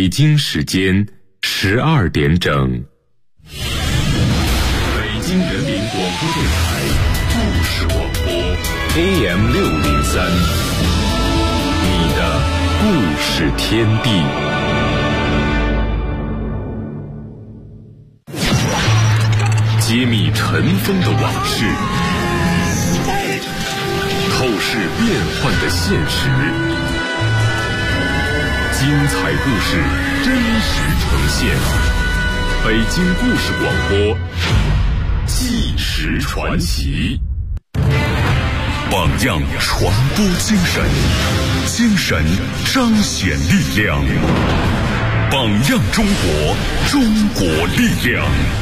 北京时间12点整。北京人民广播电台故事广播 AM 603，你的故事天地。揭秘尘封的往事，透视变幻的现实，精彩故事真实呈现。北京故事广播纪实传奇， 榜样传播精神，精神彰显力量。榜样中国，中国力量。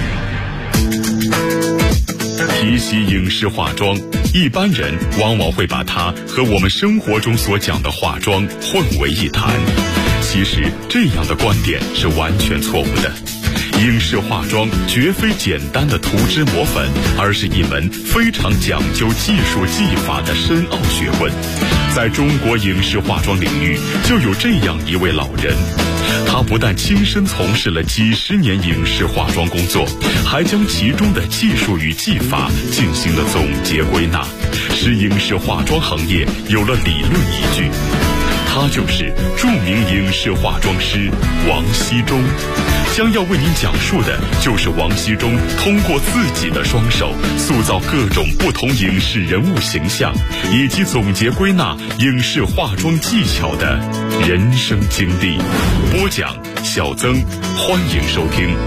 提起影视化妆，一般人往往会把它和我们生活中所讲的化妆混为一谈。其实这样的观点是完全错误的。影视化妆绝非简单的涂脂抹粉，而是一门非常讲究技术技法的深奥学问。在中国影视化妆领域，就有这样一位老人，他不但亲身从事了几十年影视化妆工作，还将其中的技术与技法进行了总结归纳，使影视化妆行业有了理论依据。他就是著名影视化妆师王锡忠。将要为您讲述的就是王锡忠通过自己的双手塑造各种不同影视人物形象，以及总结归纳影视化妆技巧的人生经历。播讲小曾，欢迎收听。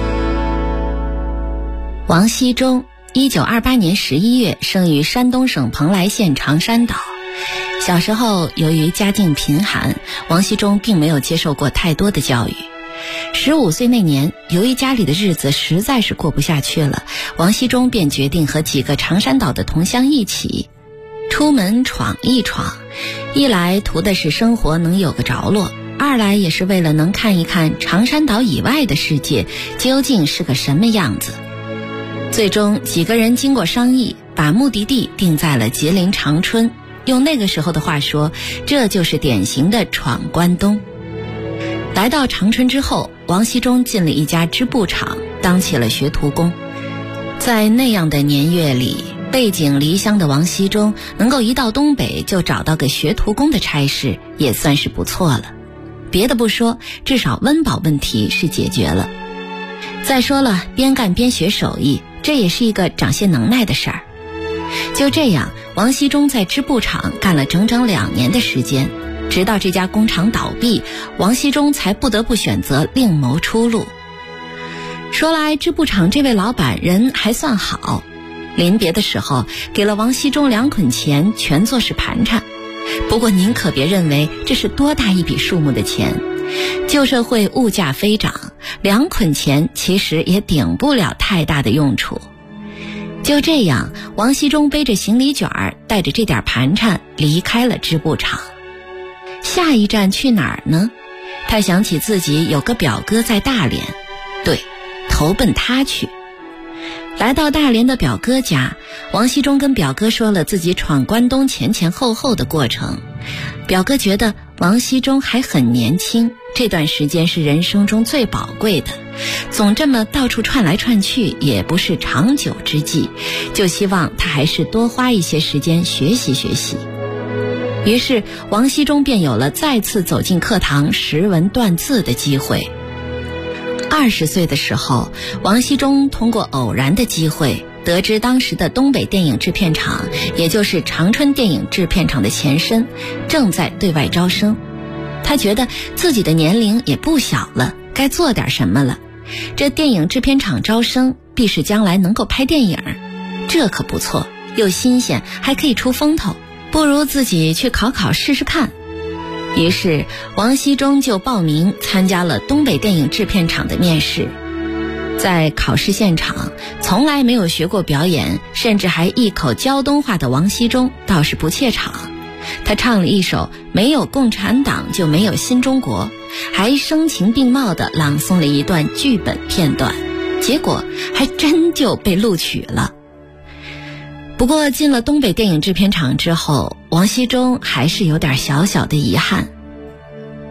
王锡忠1928年11月生于山东省蓬莱县长山岛。小时候由于家境贫寒，王锡忠并没有接受过太多的教育。15岁那年，由于家里的日子实在是过不下去了，王锡忠便决定和几个长山岛的同乡一起出门闯一闯。一来图的是生活能有个着落，二来也是为了能看一看长山岛以外的世界究竟是个什么样子。最终几个人经过商议，把目的地定在了吉林长春。用那个时候的话说，这就是典型的闯关东。来到长春之后，王锡忠进了一家织布厂，当起了学徒工。在那样的年月里，背井离乡的王锡忠能够一到东北就找到个学徒工的差事，也算是不错了。别的不说，至少温饱问题是解决了。再说了，边干边学手艺，这也是一个长些能耐的事儿。就这样，王锡忠在织布厂干了整整2年的时间，直到这家工厂倒闭，王锡忠才不得不选择另谋出路。说来织布厂这位老板人还算好，临别的时候给了王锡忠2捆钱，全做是盘缠。不过您可别认为这是多大一笔数目的钱，旧社会物价飞涨，2捆钱其实也顶不了太大的用处。就这样，王锡忠背着行李卷儿，带着这点盘缠离开了织布厂。下一站去哪儿呢？他想起自己有个表哥在大连，对，投奔他去。来到大连的表哥家，王锡忠跟表哥说了自己闯关东前前后后的过程。表哥觉得王锡忠还很年轻，这段时间是人生中最宝贵的，总这么到处窜来窜去也不是长久之计，就希望他还是多花一些时间学习学习。于是王锡忠便有了再次走进课堂识文断字的机会。20岁的时候，王锡忠通过偶然的机会得知当时的东北电影制片厂，也就是长春电影制片厂的前身，正在对外招生。他觉得自己的年龄也不小了，该做点什么了。这电影制片厂招生，必是将来能够拍电影，这可不错，又新鲜，还可以出风头，不如自己去考考试试看。于是王锡忠就报名参加了东北电影制片厂的面试。在考试现场，从来没有学过表演，甚至还一口胶东话的王锡忠倒是不怯场。他唱了一首没有共产党就没有新中国，还声情并茂地朗诵了一段剧本片段，结果还真就被录取了。不过进了东北电影制片厂之后，王锡忠还是有点小小的遗憾。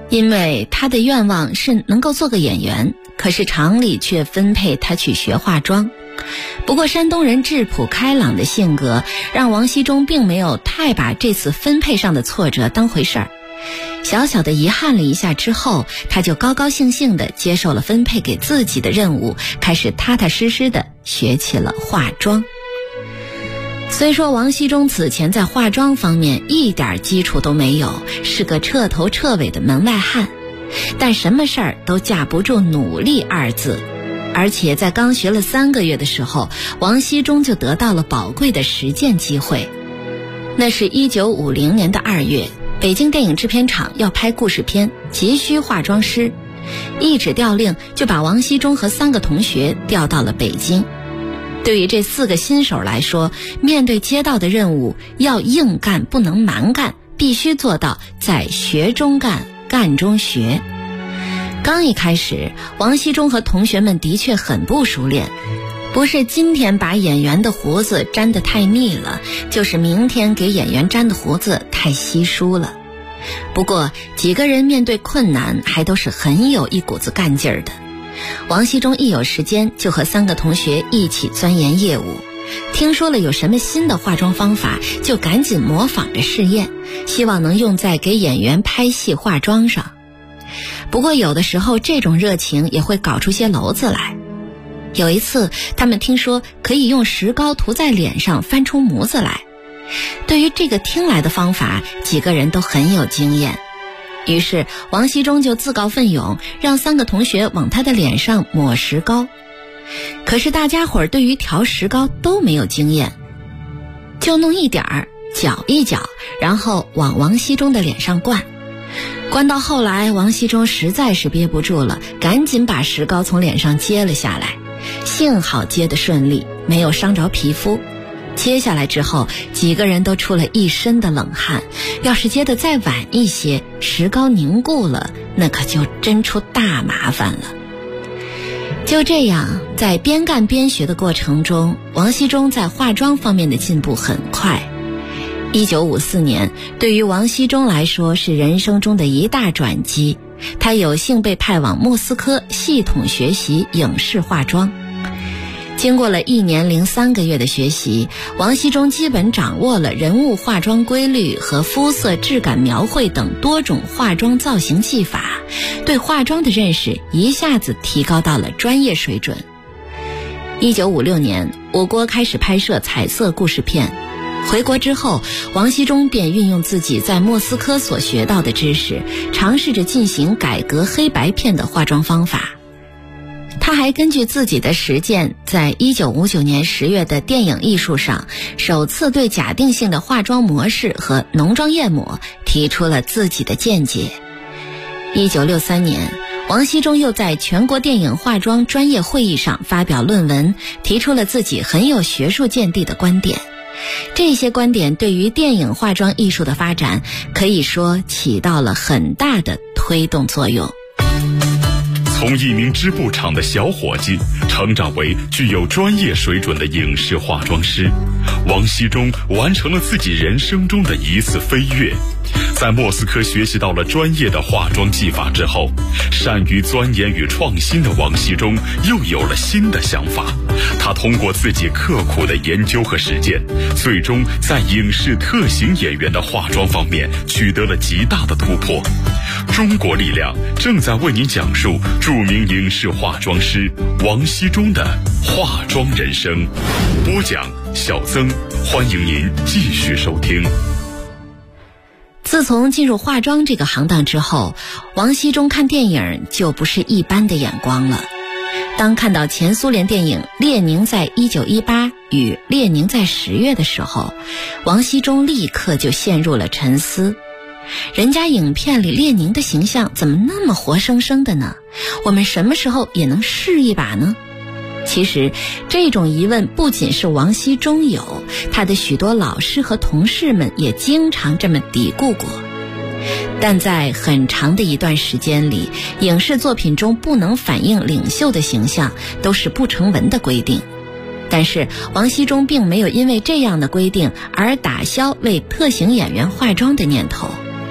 因为他的愿望是能够做个演员，可是厂里却分配他去学化妆。不过山东人质朴开朗的性格让王锡忠并没有太把这次分配上的挫折当回事儿，小小的遗憾了一下之后，他就高高兴兴地接受了分配给自己的任务，开始踏踏实实地学起了化妆。虽说王锡忠此前在化妆方面一点基础都没有，是个彻头彻尾的门外汉，但什么事儿都架不住努力二字。而且在刚学了3个月的时候，王锡忠就得到了宝贵的实践机会。那是1950年的2月，北京电影制片厂要拍故事片，急需化妆师，一纸调令就把王锡忠和3个同学调到了北京。对于这4个新手来说，面对接到的任务要硬干不能蛮干，必须做到在学中干，干中学。刚一开始，王锡忠和同学们的确很不熟练，不是今天把演员的胡子粘得太密了，就是明天给演员粘的胡子太稀疏了。不过几个人面对困难还都是很有一股子干劲儿的。王锡忠一有时间就和3个同学一起钻研业务，听说了有什么新的化妆方法，就赶紧模仿着试验，希望能用在给演员拍戏化妆上。不过有的时候这种热情也会搞出些篓子来。有一次他们听说可以用石膏涂在脸上翻出模子来，对于这个听来的方法，几个人都很有经验。于是王锡忠就自告奋勇，让3个同学往他的脸上抹石膏。可是大家伙儿对于调石膏都没有经验，就弄一点儿，搅一搅，然后往王锡忠的脸上灌。灌到后来，王锡忠实在是憋不住了，赶紧把石膏从脸上揭了下来。幸好揭得顺利，没有伤着皮肤。揭下来之后，几个人都出了一身的冷汗。要是揭得再晚一些，石膏凝固了，那可就真出大麻烦了。就这样，在边干边学的过程中，王锡忠在化妆方面的进步很快。1954年对于王锡忠来说是人生中的一大转机，他有幸被派往莫斯科系统学习影视化妆。经过了1年零3个月的学习，王锡忠基本掌握了人物化妆规律和肤色质感描绘等多种化妆造型技法，对化妆的认识一下子提高到了专业水准。1956年，我国开始拍摄彩色故事片。回国之后，王锡忠便运用自己在莫斯科所学到的知识，尝试着进行改革黑白片的化妆方法。他还根据自己的实践，在1959年10月的电影艺术上，首次对假定性的化妆模式和浓妆艳抹提出了自己的见解。1963年，王锡忠又在全国电影化妆专业会议上发表论文，提出了自己很有学术见地的观点。这些观点对于电影化妆艺术的发展可以说起到了很大的推动作用。 从一名织布厂的小伙计成长为具有专业水准的影视化妆师，王锡忠完成了自己人生中的一次飞跃。在莫斯科学习到了专业的化妆技法之后，善于钻研与创新的王锡忠又有了新的想法。他通过自己刻苦的研究和实践，最终在影视特型演员的化妆方面取得了极大的突破。中国力量正在为您讲述著名影视化妆师王锡忠的化妆人生。播讲小曾，欢迎您继续收听。 自从进入化妆这个行当之后，王锡忠看电影就不是一般的眼光了。当看到前苏联电影《列宁在1918》与《列宁在10月》的时候，王锡忠立刻就陷入了沉思。人家影片里列宁的形象怎么那么活生生的呢？我们什么时候也能试一把呢？其实这种疑问不仅是王锡忠有，他的许多老师和同事们也经常这么嘀咕过。但在很长的一段时间里，影视作品中不能反映领袖的形象都是不成文的规定。但是王锡忠并没有因为这样的规定而打消为特型演员化妆的念头。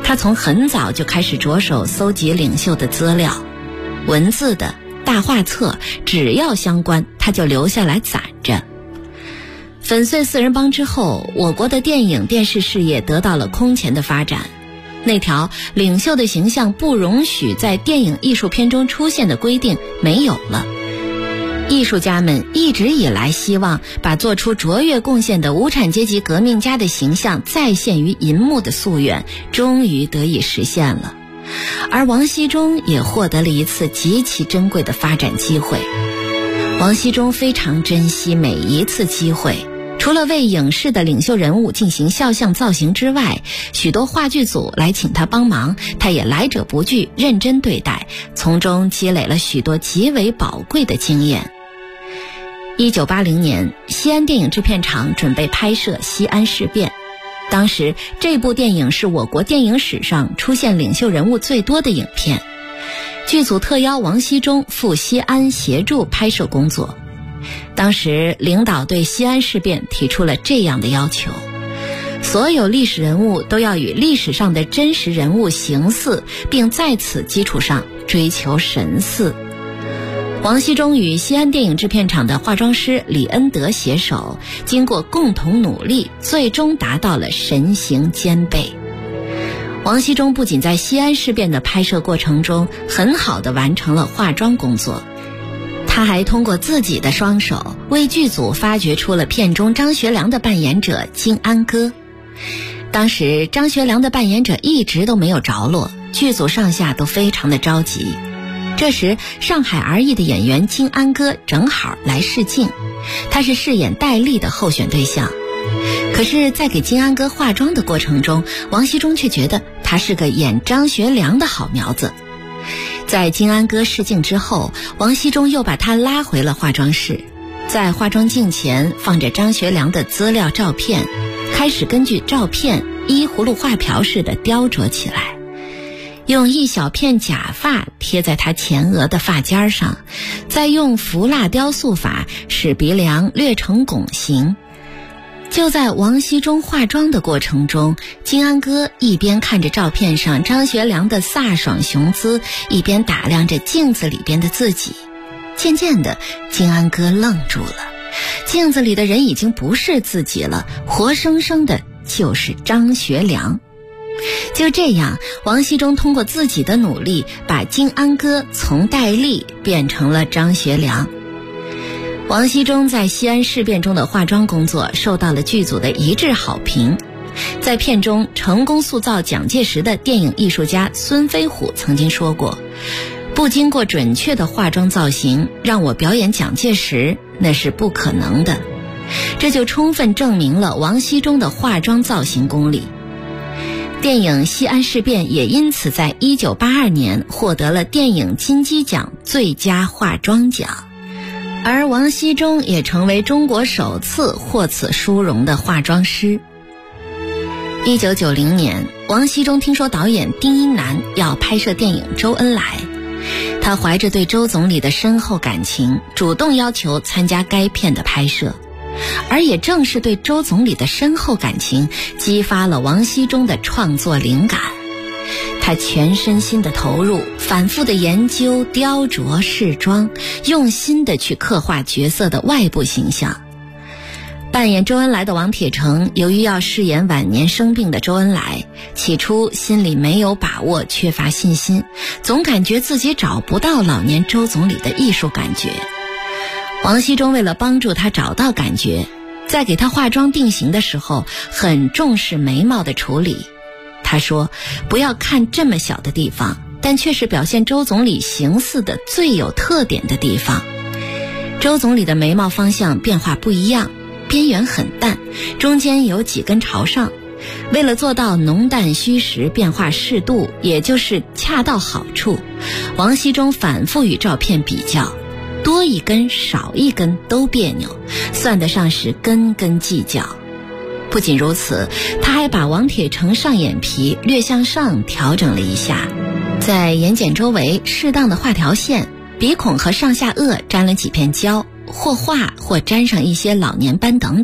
他从很早就开始着手搜集领袖的资料，文字的、大画册，只要相关，他就留下来攒着。粉碎四人帮之后，我国的电影电视事业得到了空前的发展。那条领袖的形象不容许在电影艺术片中出现的规定没有了。艺术家们一直以来希望把做出卓越贡献的无产阶级革命家的形象再现于银幕的夙愿，终于得以实现了。而王锡忠也获得了一次极其珍贵的发展机会。王锡忠非常珍惜每一次机会，除了为影视的领袖人物进行肖像造型之外，许多话剧组来请他帮忙，他也来者不拒，认真对待，从中积累了许多极为宝贵的经验。1980年，西安电影制片厂准备拍摄西安事变。当时这部电影是我国电影史上出现领袖人物最多的影片。剧组特邀王锡忠赴西安协助拍摄工作。当时领导对西安事变提出了这样的要求：所有历史人物都要与历史上的真实人物形似，并在此基础上追求神似。王锡忠与西安电影制片厂的化妆师李恩德携手，经过共同努力，最终达到了神形兼备。王锡忠不仅在西安事变的拍摄过程中很好地完成了化妆工作，他还通过自己的双手为剧组发掘出了片中张学良的扮演者金安哥。当时张学良的扮演者一直都没有着落，剧组上下都非常的着急。这时上海儿艺的演员金安哥正好来试镜，他是饰演戴笠的候选对象。可是在给金安哥化妆的过程中，王锡忠却觉得他是个演张学良的好苗子。在金安哥试镜之后，王锡忠又把他拉回了化妆室，在化妆镜前放着张学良的资料照片，开始根据照片依葫芦画瓢似的雕琢起来，用一小片假发贴在他前额的发尖上，再用浮蜡雕塑法使鼻梁略成拱形。就在王锡忠化妆的过程中，金安哥一边看着照片上张学良的飒爽雄姿，一边打量着镜子里边的自己。渐渐的，金安哥愣住了，镜子里的人已经不是自己了，活生生的就是张学良。就这样，王锡忠通过自己的努力，把金安哥从戴笠变成了张学良。王锡忠在西安事变中的化妆工作受到了剧组的一致好评。在片中成功塑造蒋介石的电影艺术家孙飞虎曾经说过，不经过准确的化妆造型，让我表演蒋介石，那是不可能的。这就充分证明了王锡忠的化妆造型功力。电影《西安事变》也因此在1982年获得了电影金鸡奖最佳化妆奖，而王锡忠也成为中国首次获此殊荣的化妆师。1990年，王锡忠听说导演丁一南要拍摄电影《周恩来》，他怀着对周总理的深厚感情，主动要求参加该片的拍摄。而也正是对周总理的深厚感情，激发了王锡忠的创作灵感。他全身心的投入，反复的研究、雕琢、试妆，用心的去刻画角色的外部形象。扮演周恩来的王铁成，由于要饰演晚年生病的周恩来，起初心里没有把握，缺乏信心，总感觉自己找不到老年周总理的艺术感觉。王锡忠为了帮助他找到感觉，在给他化妆定型的时候，很重视眉毛的处理。他说，不要看这么小的地方，但却是表现周总理形似的最有特点的地方。周总理的眉毛方向变化不一样，边缘很淡，中间有几根朝上。为了做到浓淡虚实变化适度，也就是恰到好处，王锡忠反复与照片比较，多一根少一根都别扭，算得上是根根计较。不仅如此，他还把王铁成上眼皮略向上调整了一下，在眼睑周围适当的画条线，鼻孔和上下颚沾了几片胶，或画或沾上一些老年斑等等。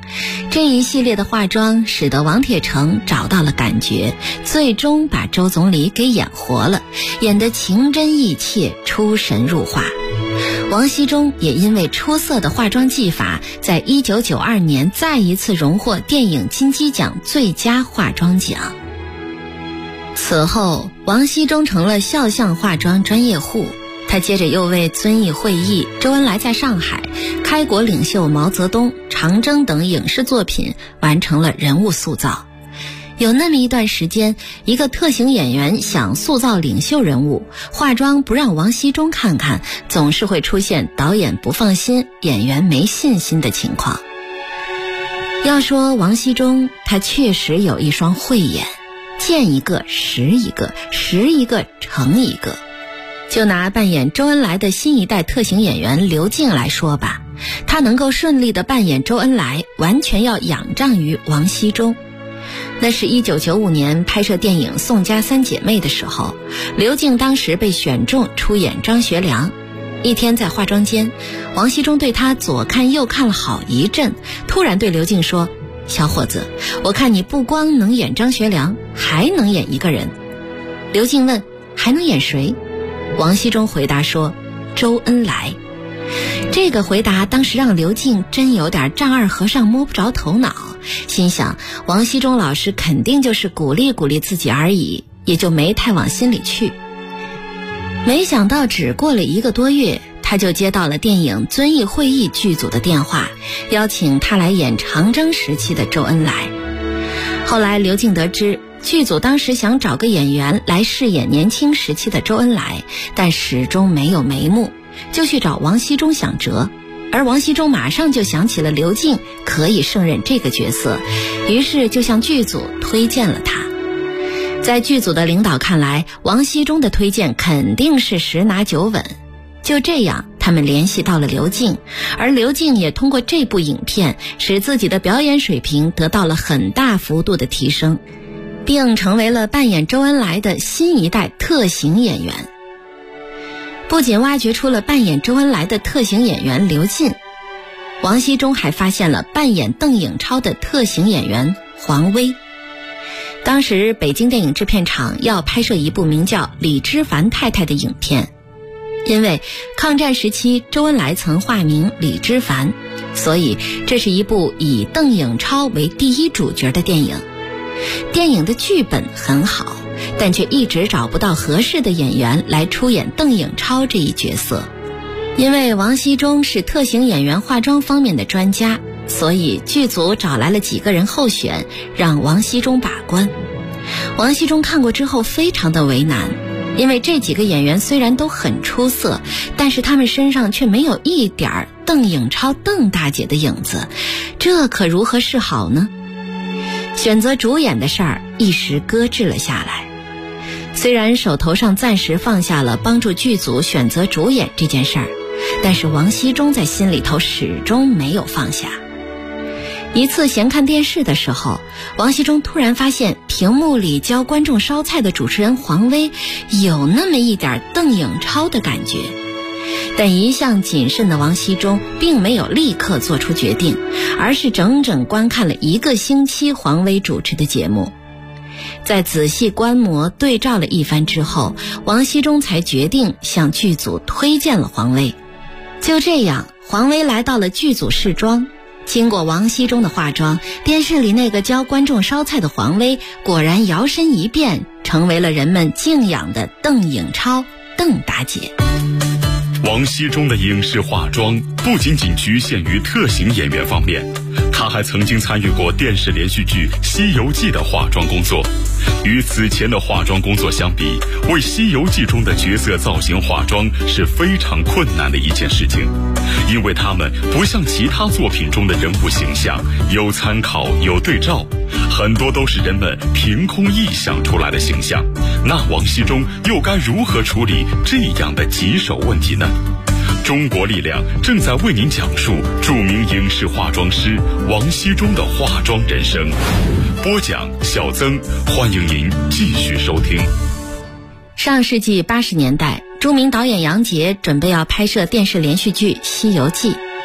这一系列的化妆使得王铁成找到了感觉，最终把周总理给演活了，演得情真意切，出神入化。王锡忠也因为出色的化妆技法，在1992年再一次荣获电影金鸡奖最佳化妆奖。此后，王锡忠成了肖像化妆专业户，他接着又为遵义会议、周恩来在上海、开国领袖毛泽东、长征等影视作品完成了人物塑造。有那么一段时间，一个特型演员想塑造领袖人物，化妆不让王锡忠看看，总是会出现导演不放心、演员没信心的情况。要说王锡忠，他确实有一双慧眼，见一个识一个，识一个成一个。就拿扮演周恩来的新一代特型演员刘静来说吧，他能够顺利地扮演周恩来，完全要仰仗于王锡忠。那是1995年拍摄电影《宋家三姐妹》的时候，刘静当时被选中出演张学良。一天在化妆间，王锡忠对他左看右看了好一阵，突然对刘静说：“小伙子，我看你不光能演张学良，还能演一个人。”刘静问：“还能演谁？”王锡忠回答说：“周恩来。”这个回答当时让刘静真有点丈二和尚摸不着头脑，心想王锡忠老师肯定就是鼓励鼓励自己而已，也就没太往心里去。没想到只过了1个多月，他就接到了电影《遵义会议》剧组的电话，邀请他来演长征时期的周恩来。后来刘静得知，剧组当时想找个演员来饰演年轻时期的周恩来，但始终没有眉目，就去找王锡忠想辙。而王锡忠马上就想起了刘静可以胜任这个角色，于是就向剧组推荐了他。在剧组的领导看来，王锡忠的推荐肯定是十拿9稳。就这样，他们联系到了刘静，而刘静也通过这部影片使自己的表演水平得到了很大幅度的提升，并成为了扮演周恩来的新一代特型演员。不仅挖掘出了扮演周恩来的特型演员刘进，王锡忠还发现了扮演邓颖超的特型演员黄威。当时北京电影制片厂要拍摄一部名叫《李之凡太太》的影片，因为抗战时期周恩来曾化名李之凡，所以这是一部以邓颖超为第一主角的电影。电影的剧本很好，但却一直找不到合适的演员来出演邓颖超这一角色。因为王锡忠是特型演员化妆方面的专家，所以剧组找来了几个人候选，让王锡忠把关。王锡忠看过之后非常的为难，因为这几个演员虽然都很出色，但是他们身上却没有一点邓颖超邓大姐的影子，这可如何是好呢？选择主演的事儿一时搁置了下来。虽然手头上暂时放下了帮助剧组选择主演这件事儿，但是王锡忠在心里头始终没有放下。一次闲看电视的时候，王锡忠突然发现屏幕里教观众烧菜的主持人黄威有那么一点邓颖超的感觉。但一向谨慎的王锡忠并没有立刻做出决定，而是整整观看了1个星期黄威主持的节目。在仔细观摩对照了一番之后，王锡忠才决定向剧组推荐了黄威。就这样，黄威来到了剧组试妆。经过王锡忠的化妆，电视里那个教观众烧菜的黄威果然摇身一变，成为了人们敬仰的邓颖超邓大姐。 王锡忠的影视化妆不仅仅局限于特型演员方面，他还曾经参与过电视连续剧《西游记》的化妆工作。与此前的化妆工作相比，为《西游记》中的角色造型化妆是非常困难的一件事情，因为他们不像其他作品中的人物形象有参考有对照，很多都是人们凭空臆想出来的形象。那王锡忠又该如何处理这样的棘手问题呢？中国力量正在为您讲述著名影视化妆师王锡忠的化妆人生。播讲小曾，欢迎您继续收听。 上世纪80年代，著名导演杨洁准备要拍摄电视连续剧《西游记》。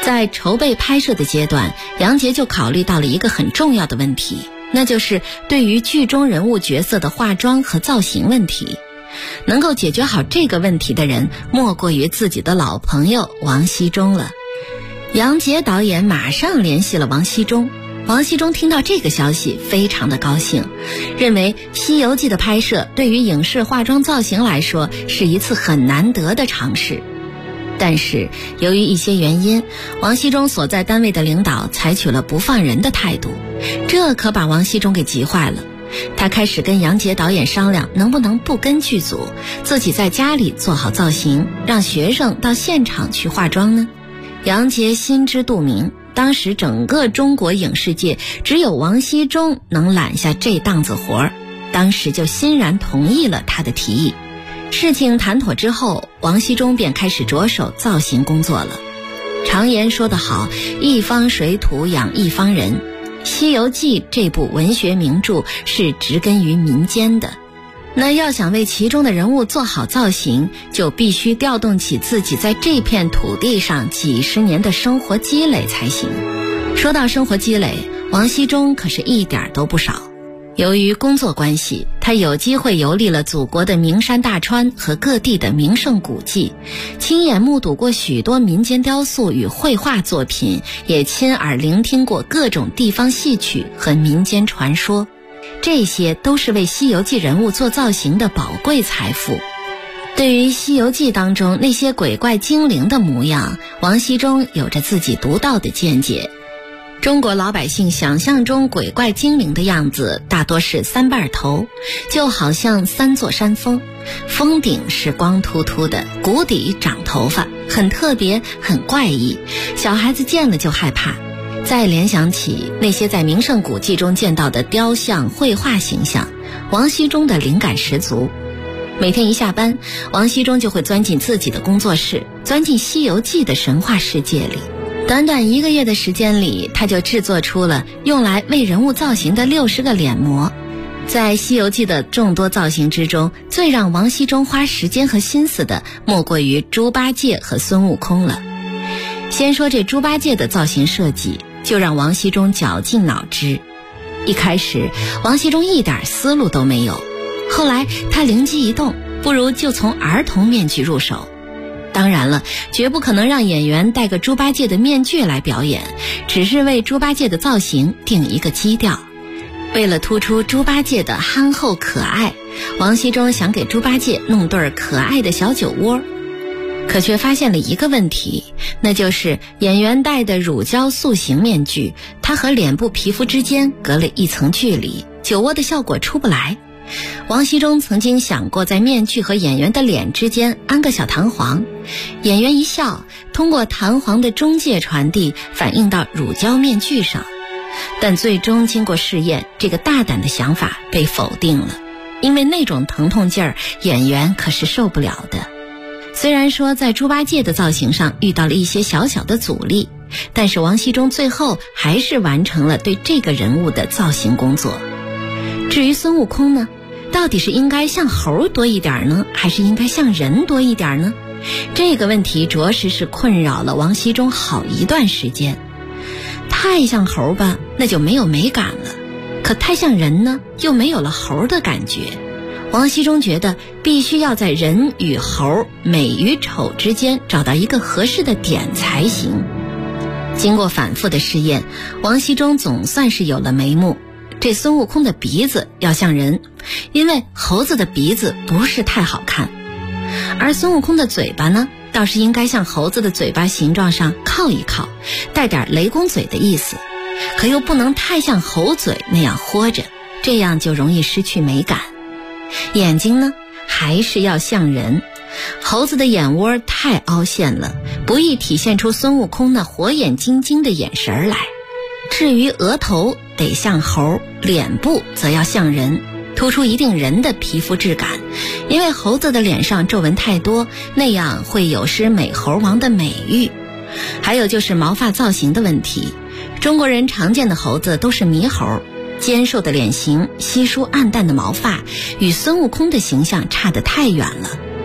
在筹备拍摄的阶段，杨洁就考虑到了一个很重要的问题，那就是对于剧中人物角色的化妆和造型问题。能够解决好这个问题的人，莫过于自己的老朋友王锡忠了。杨洁导演马上联系了王锡忠，王锡忠听到这个消息非常的高兴，认为《西游记》的拍摄对于影视化妆造型来说是一次很难得的尝试。但是由于一些原因，王锡忠所在单位的领导采取了不放人的态度，这可把王锡忠给急坏了。他开始跟杨洁导演商量，能不能不跟剧组，自己在家里做好造型，让学生到现场去化妆呢？杨洁心知肚明，当时整个中国影视界只有王锡忠能揽下这档子活儿，当时就欣然同意了他的提议。事情谈妥之后，王锡忠便开始着手造型工作了。常言说得好，一方水土养一方人，《西游记》这部文学名著是植根于民间的。那要想为其中的人物做好造型，就必须调动起自己在这片土地上几十年的生活积累才行。说到生活积累，王锡忠可是一点都不少。由于工作关系，他有机会游历了祖国的名山大川和各地的名胜古迹，亲眼目睹过许多民间雕塑与绘画作品，也亲耳聆听过各种地方戏曲和民间传说，这些都是为《西游记》人物做造型的宝贵财富。对于《西游记》当中那些鬼怪精灵的模样，王锡忠有着自己独到的见解。中国老百姓想象中鬼怪精灵的样子大多是三瓣头，就好像三座山峰，峰顶是光秃秃的，谷底长头发，很特别，很怪异，小孩子见了就害怕。再联想起那些在名胜古迹中见到的雕像、绘画形象，王锡忠的灵感十足。每天一下班，王锡忠就会钻进自己的工作室，钻进《西游记》的神话世界里。短短1个月的时间里，他就制作出了用来为人物造型的60个脸模。在《西游记》的众多造型之中，最让王锡忠花时间和心思的，莫过于猪八戒和孙悟空了。先说这猪八戒的造型设计，就让王锡忠绞尽脑汁。一开始，王锡忠一点思路都没有，后来他灵机一动，不如就从儿童面具入手。当然了，绝不可能让演员戴个猪八戒的面具来表演，只是为猪八戒的造型定一个基调。为了突出猪八戒的憨厚可爱，王锡忠想给猪八戒弄对可爱的小酒窝，可却发现了一个问题，那就是演员戴的乳胶塑形面具，它和脸部皮肤之间隔了一层距离，酒窝的效果出不来。王锡忠曾经想过在面具和演员的脸之间安个小弹簧，演员一笑，通过弹簧的中介传递反映到乳胶面具上，但最终经过试验，这个大胆的想法被否定了，因为那种疼痛劲儿演员可是受不了的。虽然说在猪八戒的造型上遇到了一些小小的阻力，但是王锡忠最后还是完成了对这个人物的造型工作。至于孙悟空呢，到底是应该像猴多一点呢，还是应该像人多一点呢？这个问题着实是困扰了王锡忠好一段时间。太像猴吧，那就没有美感了，可太像人呢，又没有了猴的感觉。王锡忠觉得必须要在人与猴、美与丑之间找到一个合适的点才行。经过反复的试验，王锡忠总算是有了眉目。这孙悟空的鼻子要像人，因为猴子的鼻子不是太好看，而孙悟空的嘴巴呢，倒是应该像猴子的嘴巴形状上靠一靠，带点雷公嘴的意思，可又不能太像猴嘴那样豁着，这样就容易失去美感。眼睛呢，还是要像人，猴子的眼窝太凹陷了，不易体现出孙悟空那火眼金睛的眼神来。至于额头得像猴，脸部则要像人，突出一定人的皮肤质感，因为猴子的脸上皱纹太多，那样会有失美猴王的美誉。还有就是毛发造型的问题，中国人常见的猴子都是猕猴，尖瘦的脸型，稀疏暗淡的毛发，与孙悟空的形象差得太远了。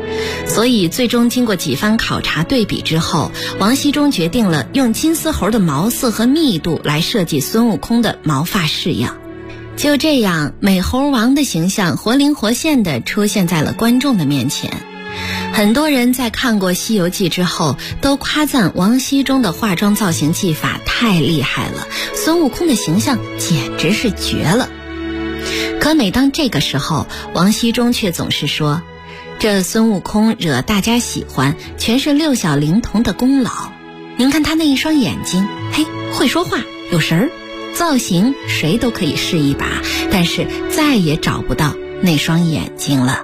所以最终经过几番考察对比之后，王羲中决定了用金丝猴的毛色和密度来设计孙悟空的毛发式样。就这样，美猴王的形象活灵活现地出现在了观众的面前。很多人在看过《西游记》之后，都夸赞王羲中的化妆造型技法太厉害了，孙悟空的形象简直是绝了。可每当这个时候，王羲中却总是说，这孙悟空惹大家喜欢，全是六小龄童的功劳。您看他那一双眼睛，嘿，会说话，有神儿，造型谁都可以试一把，但是再也找不到那双眼睛了。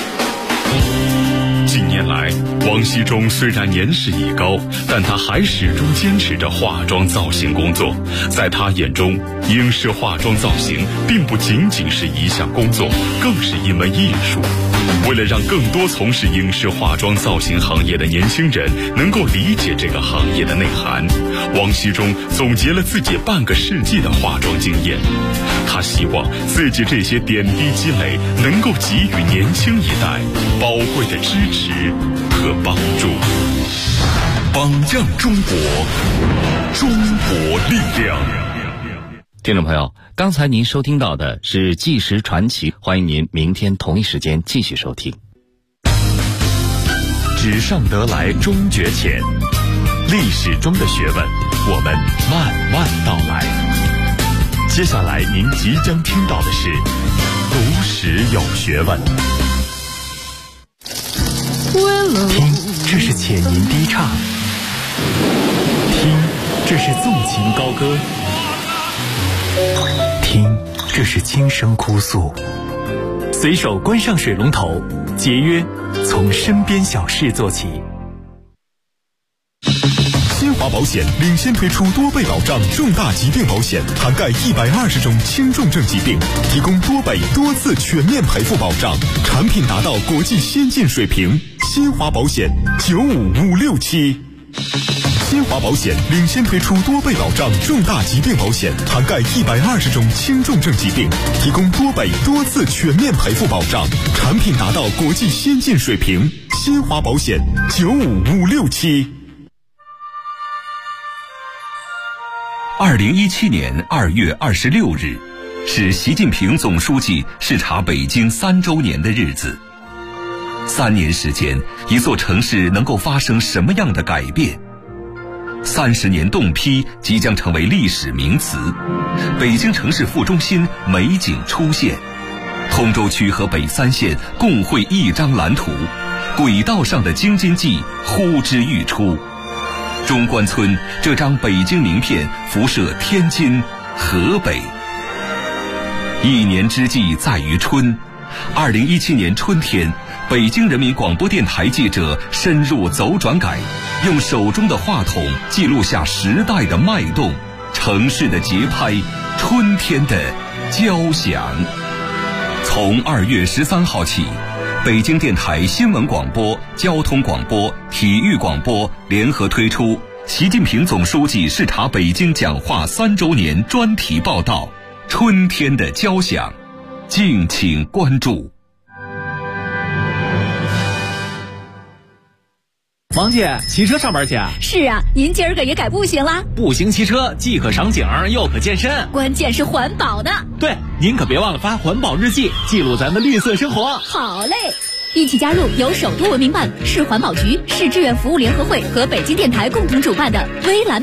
近年来，王羲中虽然年事已高，但他还始终坚持着化妆造型工作。在他眼中，影视化妆造型并不仅仅是一项工作，更是一门艺术。为了让更多从事影视化妆造型行业的年轻人能够理解这个行业的内涵，王羲中总结了自己半个世纪的化妆经验。他希望自己这些点滴积累能够给予年轻一代宝贵的支持和帮助。 榜样中国，中国力量。 听众朋友，刚才您收听到的是纪实传奇，欢迎您明天同一时间继续收听。 纸上得来终觉浅，历史中的学问，我们慢慢道来。接下来您即将听到的是读史有学问。 听，这是浅吟低唱；听，这是纵情高歌；听，这是轻声哭诉。随手关上水龙头，节约从身边小事做起。 新华保险领先推出多倍保障重大疾病保险，涵盖120种轻重症疾病，提供多倍多次全面赔付保障，产品达到国际先进水平。新华保险95567。新华保险领先推出多倍保障重大疾病保险，涵盖120种轻重症疾病，提供多倍多次全面赔付保障，产品达到国际先进水平。新华保险95567。 2017年2月26日，是习近平总书记视察北京3周年的日子。3年时间，一座城市能够发生什么样的改变？30年冻批即将成为历史名词，北京城市副中心美景出现，通州区和北3县共绘一张蓝图，轨道上的京津冀呼之欲出。中关村这张北京名片辐射天津、河北。一年之计在于春，2017年春天，北京人民广播电台记者深入走转改，用手中的话筒记录下时代的脉动，城市的节拍，春天的交响。从2月13号起，北京电台新闻广播、交通广播、体育广播联合推出习近平总书记视察北京讲话3周年专题报道《春天的交响》，敬请关注。 王姐，骑车上班去啊？ 是啊，您今儿个也改步行啦？ 步行骑车既可赏景又可健身， 关键是环保呢。 对，您可别忘了发环保日记，记录咱的绿色生活。 好嘞，一起加入由首都文明办、市环保局、市志愿服务联合会和北京电台共同主办的微蓝